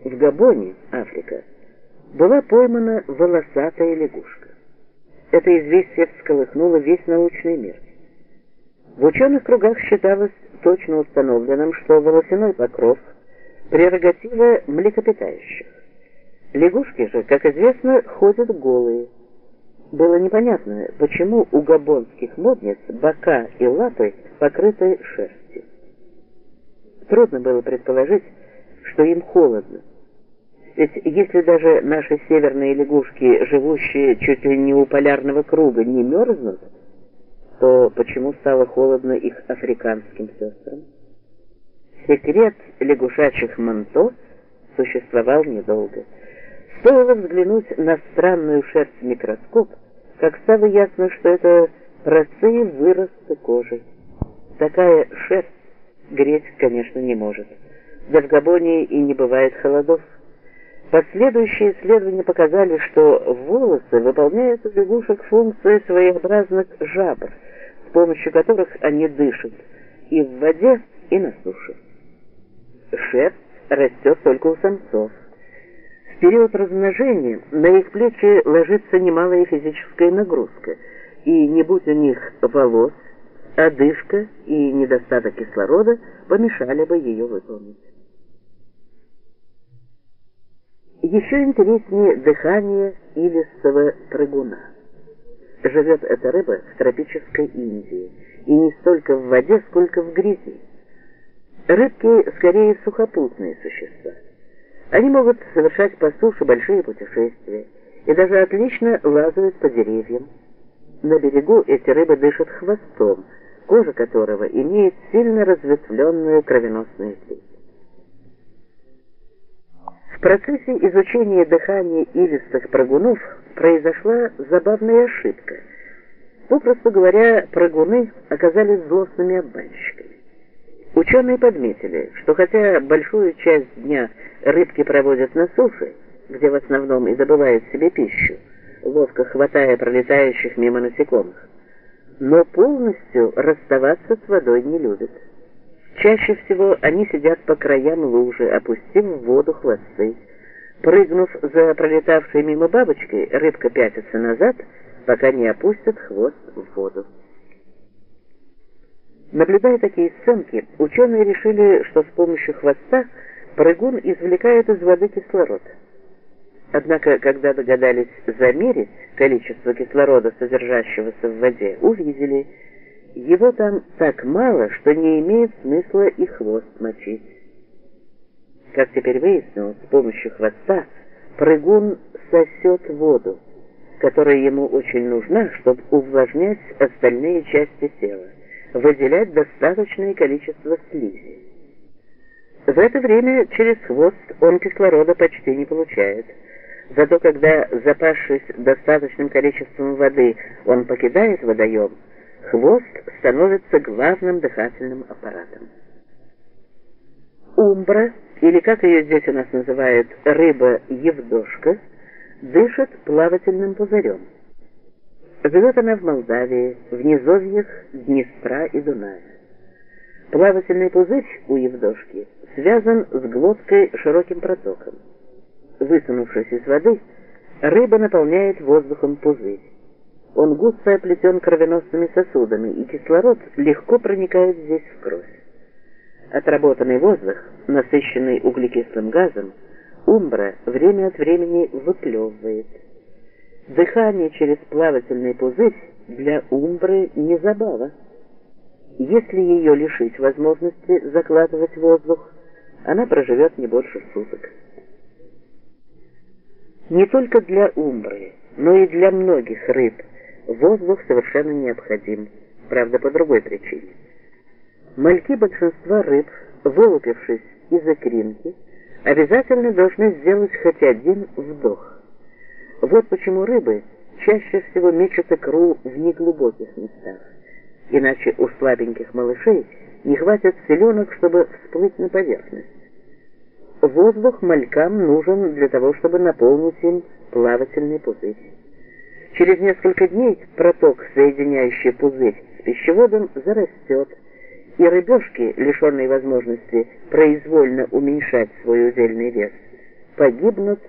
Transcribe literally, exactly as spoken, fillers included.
В Габоне, Африка, была поймана волосатая лягушка. Это известие всколыхнуло весь научный мир. В ученых кругах считалось точно установленным, что волосяной покров – прерогатива млекопитающих. Лягушки же, как известно, ходят голые. Было непонятно, почему у габонских модниц бока и лапы покрыты шерстью. Трудно было предположить, что им холодно. Ведь если даже наши северные лягушки, живущие чуть ли не у полярного круга, не мерзнут, то почему стало холодно их африканским сестрам? Секрет лягушачьих манто существовал недолго. Стоило взглянуть на странную шерсть в микроскоп, как стало ясно, что это простые выросты кожи. Такая шерсть греть, конечно, не может. Да в Габоне и не бывает холодов. Последующие исследования показали, что волосы выполняют у лягушек функции своеобразных жабр, с помощью которых они дышат и в воде, и на суше. Шерсть растет только у самцов. В период размножения на их плечи ложится немалая физическая нагрузка, и не будь у них волос, одышка и недостаток кислорода помешали бы ее выполнить. Еще интереснее дыхание илистого прыгуна. Живет эта рыба в тропической Индии, и не столько в воде, сколько в грязи. Рыбки скорее сухопутные существа. Они могут совершать по суше большие путешествия и даже отлично лазают по деревьям. На берегу эти рыбы дышат хвостом, кожа которого имеет сильно разветвленную кровеносную сеть. В процессе изучения дыхания илистых прыгунов произошла забавная ошибка. Попросту говоря, прыгуны оказались злостными обманщиками. Ученые подметили, что хотя большую часть дня рыбки проводят на суше, где в основном и добывают себе пищу, ловко хватая пролетающих мимо насекомых, но полностью расставаться с водой не любят. Чаще всего они сидят по краям лужи, опустив в воду хвосты. Прыгнув за пролетавшей мимо бабочкой, рыбка пятится назад, пока не опустит хвост в воду. Наблюдая такие сценки, ученые решили, что с помощью хвоста прыгун извлекает из воды кислород. Однако, когда догадались замерить количество кислорода, содержащегося в воде, увидели, его там так мало, что не имеет смысла и хвост мочить. Как теперь выяснилось, с помощью хвоста прыгун сосет воду, которая ему очень нужна, чтобы увлажнять остальные части тела, выделять достаточное количество слизи. В это время через хвост он кислорода почти не получает. Зато когда, запасшись достаточным количеством воды, он покидает водоем, хвост становится главным дыхательным аппаратом. Умбра, или как ее здесь у нас называют рыба-евдошка, дышит плавательным пузырем. Живет она в Молдавии, в низовьях Днестра и Дуная. Плавательный пузырь у евдошки связан с глоткой широким протоком. Высунувшись из воды, рыба наполняет воздухом пузырь. Он густо оплетен кровеносными сосудами, и кислород легко проникает здесь в кровь. Отработанный воздух, насыщенный углекислым газом, умбра время от времени выплевывает. Дыхание через плавательный пузырь для умбры не забава. Если ее лишить возможности закладывать воздух, она проживет не больше суток. Не только для умбры, но и для многих рыб воздух совершенно необходим, правда, по другой причине. Мальки большинства рыб, вылупившись из икринки, обязательно должны сделать хоть один вдох. Вот почему рыбы чаще всего мечут икру в неглубоких местах, иначе у слабеньких малышей не хватит силенок, чтобы всплыть на поверхность. Воздух малькам нужен для того, чтобы наполнить им плавательный пузырь. Через несколько дней проток, соединяющий пузырь с пищеводом, зарастет, и рыбешки, лишенные возможности произвольно уменьшать свой удельный вес, погибнут